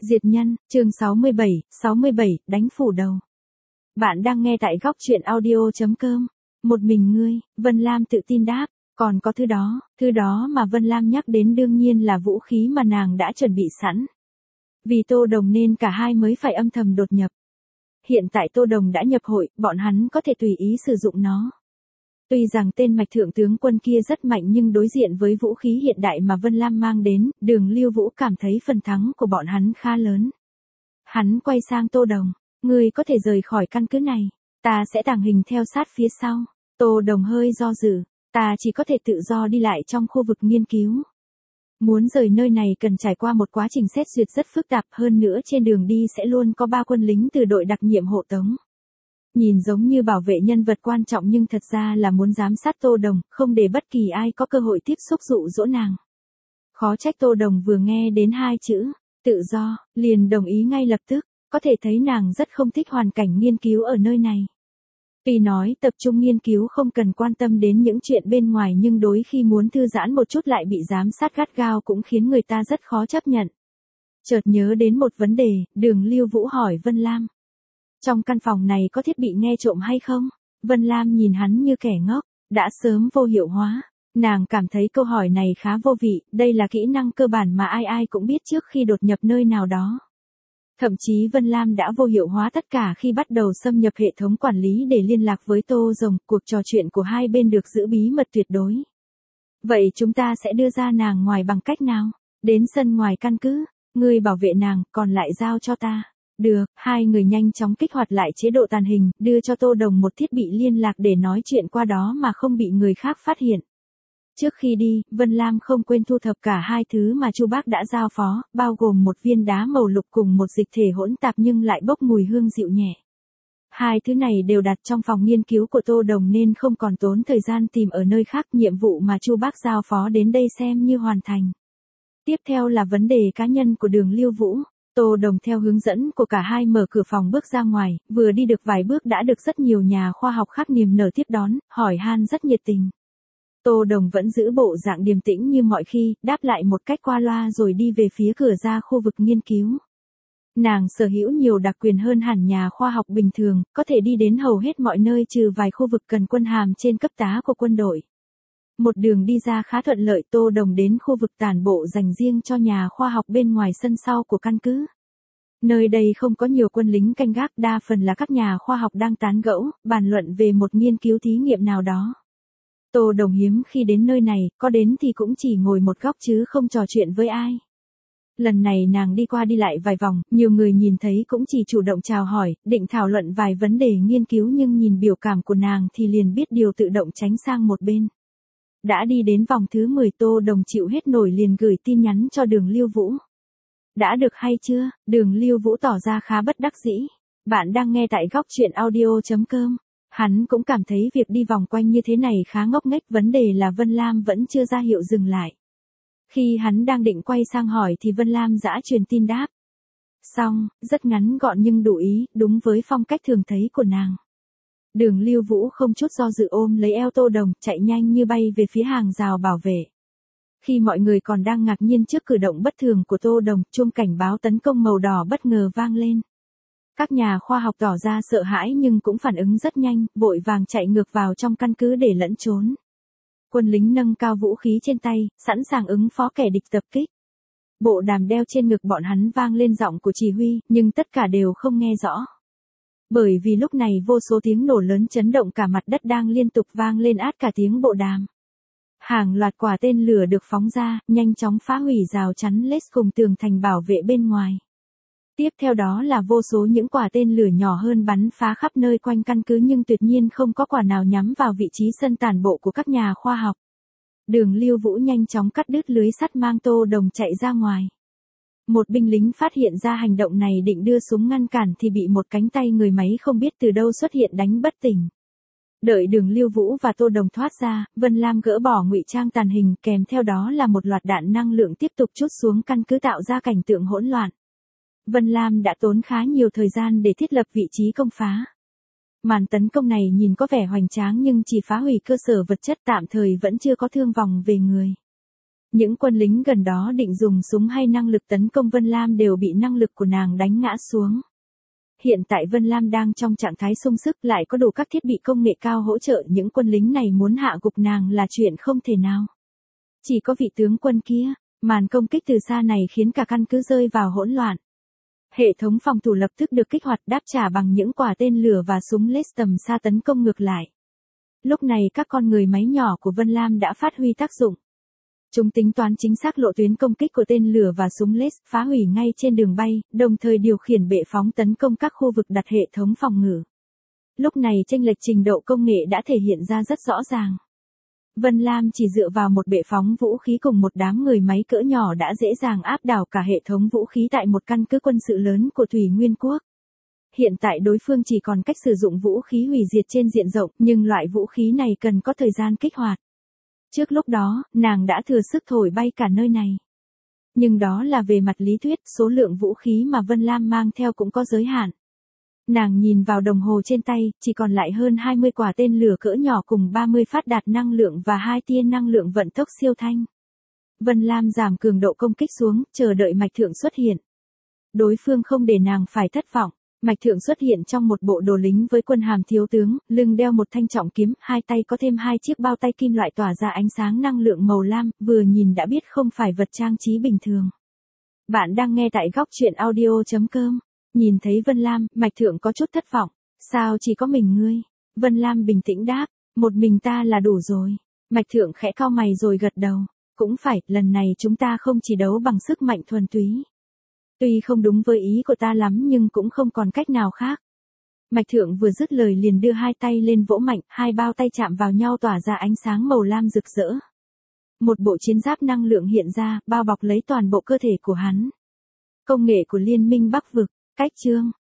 Diệt nhân, chương 67, đánh phủ đầu. Bạn đang nghe tại góc truyện audio.com. Một mình ngươi, Vân Lam tự tin đáp, còn có thứ đó mà Vân Lam nhắc đến đương nhiên là vũ khí mà nàng đã chuẩn bị sẵn. Vì Tô Đồng nên cả hai mới phải âm thầm đột nhập. Hiện tại Tô Đồng đã nhập hội, bọn hắn có thể tùy ý sử dụng nó. Tuy rằng tên mạch thượng tướng quân kia rất mạnh nhưng đối diện với vũ khí hiện đại mà Vân Lam mang đến, Đường Lưu Vũ cảm thấy phần thắng của bọn hắn khá lớn. Hắn quay sang Tô Đồng, ngươi có thể rời khỏi căn cứ này, ta sẽ tàng hình theo sát phía sau. Tô Đồng hơi do dự, ta chỉ có thể tự do đi lại trong khu vực nghiên cứu. Muốn rời nơi này cần trải qua một quá trình xét duyệt rất phức tạp, hơn nữa trên đường đi sẽ luôn có 3 quân lính từ đội đặc nhiệm hộ tống. Nhìn giống như bảo vệ nhân vật quan trọng nhưng thật ra là muốn giám sát Tô Đồng, không để bất kỳ ai có cơ hội tiếp xúc dụ dỗ nàng. Khó trách Tô Đồng vừa nghe đến 2 chữ, tự do, liền đồng ý ngay lập tức, có thể thấy nàng rất không thích hoàn cảnh nghiên cứu ở nơi này. Tuy nói tập trung nghiên cứu không cần quan tâm đến những chuyện bên ngoài nhưng đối khi muốn thư giãn một chút lại bị giám sát gắt gao cũng khiến người ta rất khó chấp nhận. Chợt nhớ đến một vấn đề, Đường Lưu Vũ hỏi Vân Lam. Trong căn phòng này có thiết bị nghe trộm hay không? Vân Lam nhìn hắn như kẻ ngốc, đã sớm vô hiệu hóa. Nàng cảm thấy câu hỏi này khá vô vị, đây là kỹ năng cơ bản mà ai ai cũng biết trước khi đột nhập nơi nào đó. Thậm chí Vân Lam đã vô hiệu hóa tất cả khi bắt đầu xâm nhập hệ thống quản lý để liên lạc với Tô Rồng, cuộc trò chuyện của hai bên được giữ bí mật tuyệt đối. Vậy chúng ta sẽ đưa ra nàng ngoài bằng cách nào? Đến sân ngoài căn cứ, ngươi bảo vệ nàng, còn lại giao cho ta. Được, hai người nhanh chóng kích hoạt lại chế độ tàn hình, đưa cho Tô Đồng một thiết bị liên lạc để nói chuyện qua đó mà không bị người khác phát hiện. Trước khi đi, Vân Lam không quên thu thập cả 2 thứ mà Chu Bác đã giao phó, bao gồm một viên đá màu lục cùng một dịch thể hỗn tạp nhưng lại bốc mùi hương dịu nhẹ. 2 thứ này đều đặt trong phòng nghiên cứu của Tô Đồng nên không còn tốn thời gian tìm ở nơi khác, nhiệm vụ mà Chu Bác giao phó đến đây xem như hoàn thành. Tiếp theo là vấn đề cá nhân của Đường Lưu Vũ. Tô Đồng theo hướng dẫn của cả hai mở cửa phòng bước ra ngoài, vừa đi được vài bước đã được rất nhiều nhà khoa học khác niềm nở tiếp đón, hỏi han rất nhiệt tình. Tô Đồng vẫn giữ bộ dạng điềm tĩnh như mọi khi, đáp lại một cách qua loa rồi đi về phía cửa ra khu vực nghiên cứu. Nàng sở hữu nhiều đặc quyền hơn hẳn nhà khoa học bình thường, có thể đi đến hầu hết mọi nơi trừ vài khu vực cần quân hàm trên cấp tá của quân đội. Một đường đi ra khá thuận lợi, Tô Đồng đến khu vực tản bộ dành riêng cho nhà khoa học bên ngoài sân sau của căn cứ. Nơi đây không có nhiều quân lính canh gác, đa phần là các nhà khoa học đang tán gẫu, bàn luận về một nghiên cứu thí nghiệm nào đó. Tô Đồng hiếm khi đến nơi này, có đến thì cũng chỉ ngồi một góc chứ không trò chuyện với ai. Lần này nàng đi qua đi lại vài vòng, nhiều người nhìn thấy cũng chỉ chủ động chào hỏi, định thảo luận vài vấn đề nghiên cứu nhưng nhìn biểu cảm của nàng thì liền biết điều tự động tránh sang một bên. Đã đi đến vòng thứ 10, Tô Đồng chịu hết nổi liền gửi tin nhắn cho Đường Lưu Vũ. Đã được hay chưa? Đường Lưu Vũ tỏ ra khá bất đắc dĩ. Bạn đang nghe tại góc truyện audio.com. Hắn cũng cảm thấy việc đi vòng quanh như thế này khá ngốc nghếch, vấn đề là Vân Lam vẫn chưa ra hiệu dừng lại. Khi hắn đang định quay sang hỏi thì Vân Lam đã truyền tin đáp. Xong, rất ngắn gọn nhưng đủ ý, đúng với phong cách thường thấy của nàng. Đường Lưu Vũ không chút do dự ôm lấy eo Tô Đồng, chạy nhanh như bay về phía hàng rào bảo vệ. Khi mọi người còn đang ngạc nhiên trước cử động bất thường của Tô Đồng, chuông cảnh báo tấn công màu đỏ bất ngờ vang lên. Các nhà khoa học tỏ ra sợ hãi nhưng cũng phản ứng rất nhanh, vội vàng chạy ngược vào trong căn cứ để lẫn trốn. Quân lính nâng cao vũ khí trên tay, sẵn sàng ứng phó kẻ địch tập kích. Bộ đàm đeo trên ngực bọn hắn vang lên giọng của chỉ huy, nhưng tất cả đều không nghe rõ. Bởi vì lúc này vô số tiếng nổ lớn chấn động cả mặt đất đang liên tục vang lên át cả tiếng bộ đàm. Hàng loạt quả tên lửa được phóng ra, nhanh chóng phá hủy rào chắn lết cùng tường thành bảo vệ bên ngoài. Tiếp theo đó là vô số những quả tên lửa nhỏ hơn bắn phá khắp nơi quanh căn cứ nhưng tuyệt nhiên không có quả nào nhắm vào vị trí sân tản bộ của các nhà khoa học. Đường Lưu Vũ nhanh chóng cắt đứt lưới sắt mang Tô Đồng chạy ra ngoài. Một binh lính phát hiện ra hành động này định đưa súng ngăn cản thì bị một cánh tay người máy không biết từ đâu xuất hiện đánh bất tỉnh. Đợi Đường Lưu Vũ và Tô Đồng thoát ra, Vân Lam gỡ bỏ ngụy trang tàn hình, kèm theo đó là một loạt đạn năng lượng tiếp tục trút xuống căn cứ tạo ra cảnh tượng hỗn loạn. Vân Lam đã tốn khá nhiều thời gian để thiết lập vị trí công phá. Màn tấn công này nhìn có vẻ hoành tráng nhưng chỉ phá hủy cơ sở vật chất, tạm thời vẫn chưa có thương vong về người. Những quân lính gần đó định dùng súng hay năng lực tấn công Vân Lam đều bị năng lực của nàng đánh ngã xuống. Hiện tại Vân Lam đang trong trạng thái sung sức, lại có đủ các thiết bị công nghệ cao hỗ trợ, những quân lính này muốn hạ gục nàng là chuyện không thể nào. Chỉ có vị tướng quân kia, màn công kích từ xa này khiến cả căn cứ rơi vào hỗn loạn. Hệ thống phòng thủ lập tức được kích hoạt, đáp trả bằng những quả tên lửa và súng laser tầm xa tấn công ngược lại. Lúc này các con người máy nhỏ của Vân Lam đã phát huy tác dụng. Chúng tính toán chính xác lộ tuyến công kích của tên lửa và súng laser, phá hủy ngay trên đường bay, đồng thời điều khiển bệ phóng tấn công các khu vực đặt hệ thống phòng ngự. Lúc này chênh lệch trình độ công nghệ đã thể hiện ra rất rõ ràng. Vân Lam chỉ dựa vào một bệ phóng vũ khí cùng một đám người máy cỡ nhỏ đã dễ dàng áp đảo cả hệ thống vũ khí tại một căn cứ quân sự lớn của Thủy Nguyên Quốc. Hiện tại đối phương chỉ còn cách sử dụng vũ khí hủy diệt trên diện rộng, nhưng loại vũ khí này cần có thời gian kích hoạt. Trước lúc đó, nàng đã thừa sức thổi bay cả nơi này. Nhưng đó là về mặt lý thuyết, số lượng vũ khí mà Vân Lam mang theo cũng có giới hạn. Nàng nhìn vào đồng hồ trên tay, chỉ còn lại hơn 20 quả tên lửa cỡ nhỏ cùng 30 phát đạt năng lượng và 2 tia năng lượng vận tốc siêu thanh. Vân Lam giảm cường độ công kích xuống, chờ đợi Mạch Thượng xuất hiện. Đối phương không để nàng phải thất vọng. Mạch Thượng xuất hiện trong một bộ đồ lính với quân hàm thiếu tướng, lưng đeo một thanh trọng kiếm, hai tay có thêm 2 chiếc bao tay kim loại tỏa ra ánh sáng năng lượng màu lam, vừa nhìn đã biết không phải vật trang trí bình thường. Bạn đang nghe tại góc truyện audio.com. Nhìn thấy Vân Lam, Mạch Thượng có chút thất vọng. Sao chỉ có mình ngươi? Vân Lam bình tĩnh đáp, một mình ta là đủ rồi. Mạch Thượng khẽ cau mày rồi gật đầu. Cũng phải, lần này chúng ta không chỉ đấu bằng sức mạnh thuần túy. Tuy không đúng với ý của ta lắm nhưng cũng không còn cách nào khác. Mạch Thượng vừa dứt lời liền đưa hai tay lên vỗ mạnh, hai bao tay chạm vào nhau tỏa ra ánh sáng màu lam rực rỡ. Một bộ chiến giáp năng lượng hiện ra, bao bọc lấy toàn bộ cơ thể của hắn. Công nghệ của Liên minh Bắc vực, cách chương.